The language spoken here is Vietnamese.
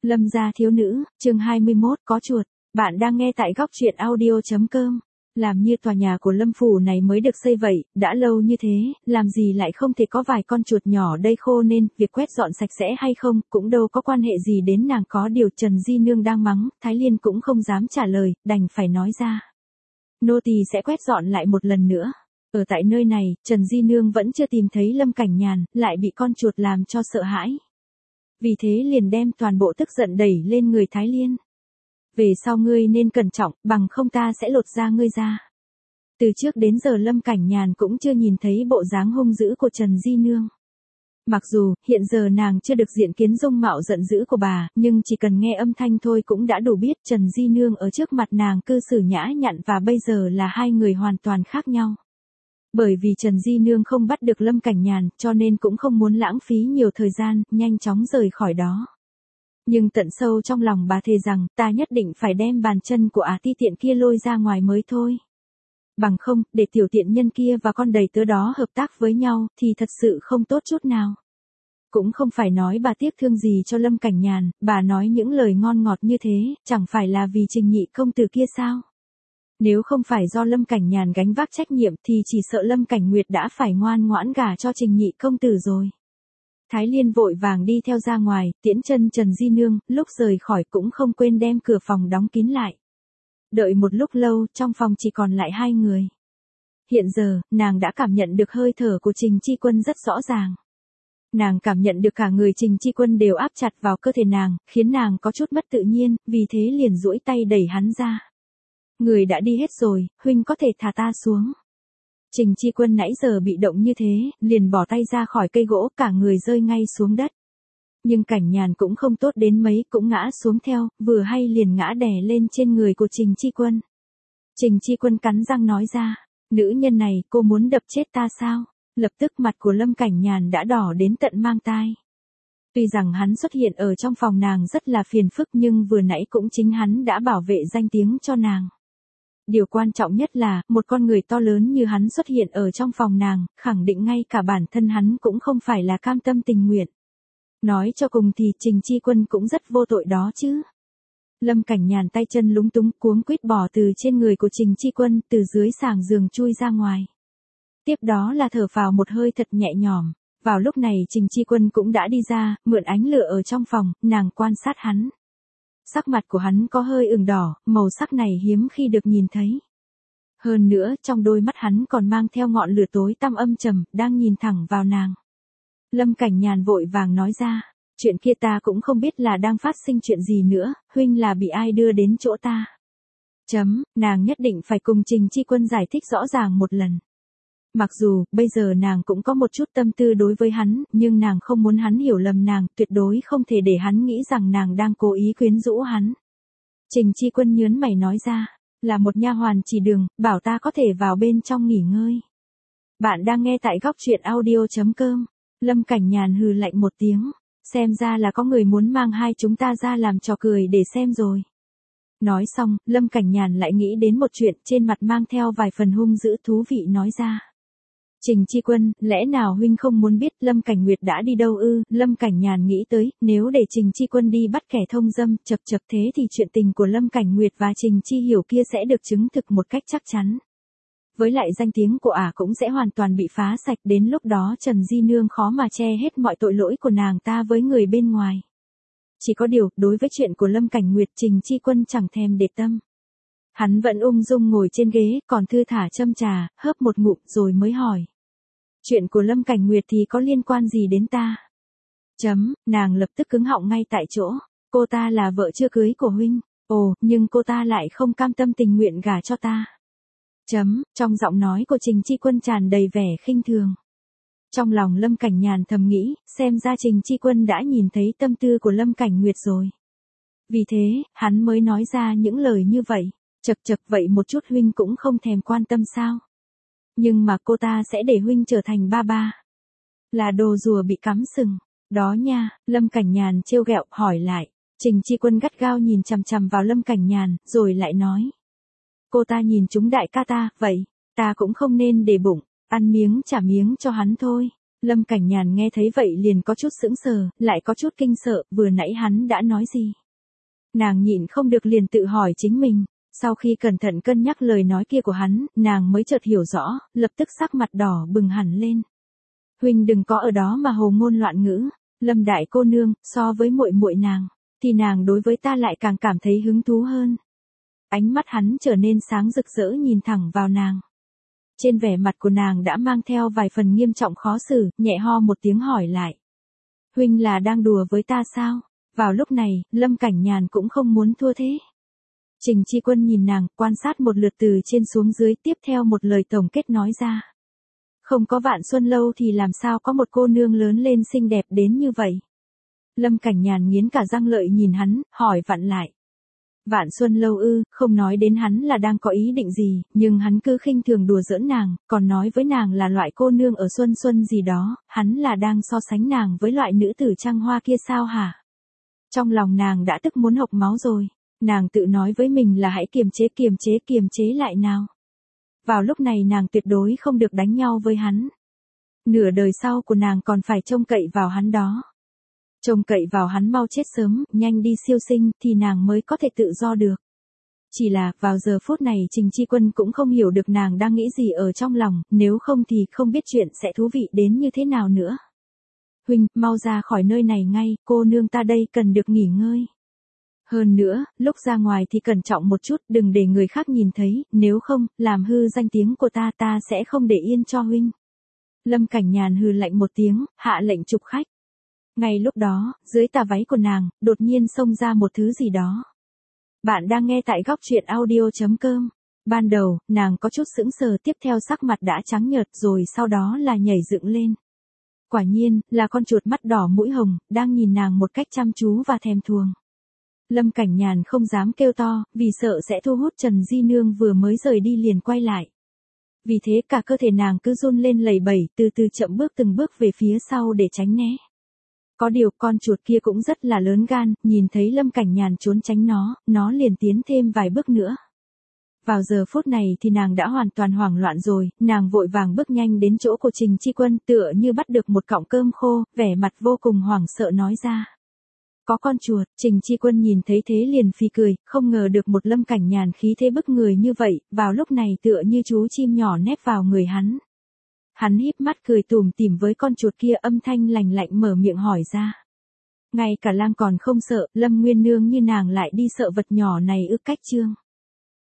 Lâm gia thiếu nữ, chương 21, có chuột. Bạn đang nghe tại góc truyện audio.com. Làm như tòa nhà của Lâm phủ này mới được xây vậy, đã lâu như thế, làm gì lại không thể có vài con chuột nhỏ đây khô nên, việc quét dọn sạch sẽ hay không, cũng đâu có quan hệ gì đến nàng. Có điều Trần Di Nương đang mắng, Thái Liên cũng không dám trả lời, đành phải nói ra. Nô tỳ sẽ quét dọn lại một lần nữa. Ở tại nơi này, Trần Di Nương vẫn chưa tìm thấy Lâm Cảnh Nhàn, lại bị con chuột làm cho sợ hãi. Vì thế liền đem toàn bộ tức giận đẩy lên người Thái Liên. Về sau ngươi nên cẩn trọng, bằng không ta sẽ lột da ngươi ra. Từ trước đến giờ Lâm Cảnh Nhàn cũng chưa nhìn thấy bộ dáng hung dữ của Trần Di Nương. Mặc dù, hiện giờ nàng chưa được diện kiến dung mạo giận dữ của bà, nhưng chỉ cần nghe âm thanh thôi cũng đã đủ biết Trần Di Nương ở trước mặt nàng cư xử nhã nhặn và bây giờ là hai người hoàn toàn khác nhau. Bởi vì Trần Di Nương không bắt được Lâm Cảnh Nhàn, cho nên cũng không muốn lãng phí nhiều thời gian, nhanh chóng rời khỏi đó. Nhưng tận sâu trong lòng bà thề rằng, ta nhất định phải đem bàn chân của ti tiện kia lôi ra ngoài mới thôi. Bằng không, để tiểu tiện nhân kia và con đầy tớ đó hợp tác với nhau, thì thật sự không tốt chút nào. Cũng không phải nói bà tiếc thương gì cho Lâm Cảnh Nhàn, bà nói những lời ngon ngọt như thế, chẳng phải là vì Trình nhị công tử kia sao? Nếu không phải do Lâm Cảnh Nhàn gánh vác trách nhiệm thì chỉ sợ Lâm Cảnh Nguyệt đã phải ngoan ngoãn gả cho Trình nhị công tử rồi. Thái Liên vội vàng đi theo ra ngoài, tiễn chân Trần Di Nương, lúc rời khỏi cũng không quên đem cửa phòng đóng kín lại. Đợi một lúc lâu, trong phòng chỉ còn lại hai người. Hiện giờ, nàng đã cảm nhận được hơi thở của Trình Chi Quân rất rõ ràng. Nàng cảm nhận được cả người Trình Chi Quân đều áp chặt vào cơ thể nàng, khiến nàng có chút mất tự nhiên, vì thế liền duỗi tay đẩy hắn ra. Người đã đi hết rồi, huynh có thể thả ta xuống. Trình Chi Quân nãy giờ bị động như thế, liền bỏ tay ra khỏi cây gỗ, cả người rơi ngay xuống đất. Nhưng Cảnh Nhàn cũng không tốt đến mấy, cũng ngã xuống theo, vừa hay liền ngã đè lên trên người của Trình Chi Quân. Trình Chi Quân cắn răng nói ra, nữ nhân này, cô muốn đập chết ta sao? Lập tức mặt của Lâm Cảnh Nhàn đã đỏ đến tận mang tai. Tuy rằng hắn xuất hiện ở trong phòng nàng rất là phiền phức nhưng vừa nãy cũng chính hắn đã bảo vệ danh tiếng cho nàng. Điều quan trọng nhất là, một con người to lớn như hắn xuất hiện ở trong phòng nàng, khẳng định ngay cả bản thân hắn cũng không phải là cam tâm tình nguyện. Nói cho cùng thì Trình Chi Quân cũng rất vô tội đó chứ. Lâm Cảnh Nhàn tay chân lúng túng cuống quýt bỏ từ trên người của Trình Chi Quân, từ dưới sàng giường chui ra ngoài. Tiếp đó là thở phào một hơi thật nhẹ nhõm. Vào lúc này Trình Chi Quân cũng đã đi ra, mượn ánh lửa ở trong phòng, nàng quan sát hắn. Sắc mặt của hắn có hơi ửng đỏ, màu sắc này hiếm khi được nhìn thấy. Hơn nữa, trong đôi mắt hắn còn mang theo ngọn lửa tối tăm âm trầm, đang nhìn thẳng vào nàng. Lâm Cảnh Nhàn vội vàng nói ra, chuyện kia ta cũng không biết là đang phát sinh chuyện gì nữa, huynh là bị ai đưa đến chỗ ta. Nàng nhất định phải cùng Trình Chi Quân giải thích rõ ràng một lần. Mặc dù, bây giờ nàng cũng có một chút tâm tư đối với hắn, nhưng nàng không muốn hắn hiểu lầm nàng, tuyệt đối không thể để hắn nghĩ rằng nàng đang cố ý quyến rũ hắn. Trình Chi Quân nhớn mày nói ra, là một nha hoàn chỉ đường, bảo ta có thể vào bên trong nghỉ ngơi. Bạn đang nghe tại góc truyện audio.com. Lâm Cảnh Nhàn hừ lạnh một tiếng, xem ra là có người muốn mang hai chúng ta ra làm trò cười để xem rồi. Nói xong, Lâm Cảnh Nhàn lại nghĩ đến một chuyện, trên mặt mang theo vài phần hung dữ thú vị nói ra. Trình Chi Quân, lẽ nào huynh không muốn biết Lâm Cảnh Nguyệt đã đi đâu ư? Lâm Cảnh Nhàn nghĩ tới, nếu để Trình Chi Quân đi bắt kẻ thông dâm, chập thế thì chuyện tình của Lâm Cảnh Nguyệt và Trình Chi Hiểu kia sẽ được chứng thực một cách chắc chắn. Với lại danh tiếng của cũng sẽ hoàn toàn bị phá sạch, đến lúc đó Trần Di Nương khó mà che hết mọi tội lỗi của nàng ta với người bên ngoài. Chỉ có điều, đối với chuyện của Lâm Cảnh Nguyệt Trình Chi Quân chẳng thèm để tâm. Hắn vẫn ung dung ngồi trên ghế, còn thư thả châm trà, hớp một ngụm rồi mới hỏi. Chuyện của Lâm Cảnh Nguyệt thì có liên quan gì đến ta? Nàng lập tức cứng họng ngay tại chỗ. Cô ta là vợ chưa cưới của huynh. Ồ, nhưng cô ta lại không cam tâm tình nguyện gả cho ta. Trong giọng nói của Trình Chi Quân tràn đầy vẻ khinh thường. Trong lòng Lâm Cảnh Nhàn thầm nghĩ, xem ra Trình Chi Quân đã nhìn thấy tâm tư của Lâm Cảnh Nguyệt rồi. Vì thế, hắn mới nói ra những lời như vậy. Chật vậy một chút huynh cũng không thèm quan tâm sao? Nhưng mà cô ta sẽ để huynh trở thành ba ba. Là đồ rùa bị cắm sừng. Đó nha, Lâm Cảnh Nhàn trêu ghẹo hỏi lại. Trình Chi Quân gắt gao nhìn chằm chằm vào Lâm Cảnh Nhàn, rồi lại nói. Cô ta nhìn chúng đại ca ta, vậy, ta cũng không nên để bụng, ăn miếng trả miếng cho hắn thôi. Lâm Cảnh Nhàn nghe thấy vậy liền có chút sững sờ, lại có chút kinh sợ, vừa nãy hắn đã nói gì? Nàng nhịn không được liền tự hỏi chính mình, sau khi cẩn thận cân nhắc lời nói kia của hắn, nàng mới chợt hiểu rõ, lập tức sắc mặt đỏ bừng hẳn lên. Huynh đừng có ở đó mà hồ ngôn loạn ngữ, Lâm đại cô nương, so với muội muội nàng, thì nàng đối với ta lại càng cảm thấy hứng thú hơn. Ánh mắt hắn trở nên sáng rực rỡ nhìn thẳng vào nàng. Trên vẻ mặt của nàng đã mang theo vài phần nghiêm trọng khó xử, nhẹ ho một tiếng hỏi lại. Huynh là đang đùa với ta sao? Vào lúc này, Lâm Cảnh Nhàn cũng không muốn thua thế. Trình Chi Quân nhìn nàng, quan sát một lượt từ trên xuống dưới, tiếp theo một lời tổng kết nói ra. Không có Vạn Xuân Lâu thì làm sao có một cô nương lớn lên xinh đẹp đến như vậy? Lâm Cảnh Nhàn nghiến cả răng lợi nhìn hắn, hỏi vặn lại. Vạn Xuân Lâu ư, không nói đến hắn là đang có ý định gì, nhưng hắn cứ khinh thường đùa giỡn nàng, còn nói với nàng là loại cô nương ở Xuân Xuân gì đó, hắn là đang so sánh nàng với loại nữ tử trăng hoa kia sao hả? Trong lòng nàng đã tức muốn hộc máu rồi, nàng tự nói với mình là hãy kiềm chế lại nào. Vào lúc này nàng tuyệt đối không được đánh nhau với hắn. Nửa đời sau của nàng còn phải trông cậy vào hắn đó. Trông cậy vào hắn mau chết sớm, nhanh đi siêu sinh, thì nàng mới có thể tự do được. Chỉ là, vào giờ phút này Trình Chi Quân cũng không hiểu được nàng đang nghĩ gì ở trong lòng, nếu không thì không biết chuyện sẽ thú vị đến như thế nào nữa. Huynh, mau ra khỏi nơi này ngay, cô nương ta đây cần được nghỉ ngơi. Hơn nữa, lúc ra ngoài thì cẩn trọng một chút, đừng để người khác nhìn thấy, nếu không, làm hư danh tiếng của ta sẽ không để yên cho huynh. Lâm Cảnh Nhàn hừ lạnh một tiếng, hạ lệnh chụp khách. Ngay lúc đó, dưới tà váy của nàng, đột nhiên xông ra một thứ gì đó. Bạn đang nghe tại góc truyện audio.com. Ban đầu, nàng có chút sững sờ, tiếp theo sắc mặt đã trắng nhợt rồi sau đó là nhảy dựng lên. Quả nhiên, là con chuột mắt đỏ mũi hồng, đang nhìn nàng một cách chăm chú và thèm thuồng. Lâm Cảnh Nhàn không dám kêu to, vì sợ sẽ thu hút Trần Di Nương vừa mới rời đi liền quay lại. Vì thế cả cơ thể nàng cứ run lên lẩy bẩy, từ từ chậm bước từng bước về phía sau để tránh né. Có điều con chuột kia cũng rất là lớn gan, nhìn thấy Lâm Cảnh Nhàn trốn tránh nó liền tiến thêm vài bước nữa. Vào giờ phút này thì nàng đã hoàn toàn hoảng loạn rồi, nàng vội vàng bước nhanh đến chỗ của Trình Chi Quân, tựa như bắt được một cọng cơm khô, vẻ mặt vô cùng hoảng sợ nói ra. Có con chuột, Trình Chi Quân nhìn thấy thế liền phì cười, không ngờ được một Lâm Cảnh Nhàn khí thế bức người như vậy, vào lúc này tựa như chú chim nhỏ nép vào người hắn. Hắn híp mắt cười tủm tỉm với con chuột kia, âm thanh lành lạnh mở miệng hỏi ra. Ngay cả lang còn không sợ, Lâm Nguyên Nương như nàng lại đi sợ vật nhỏ này ư? Cách chương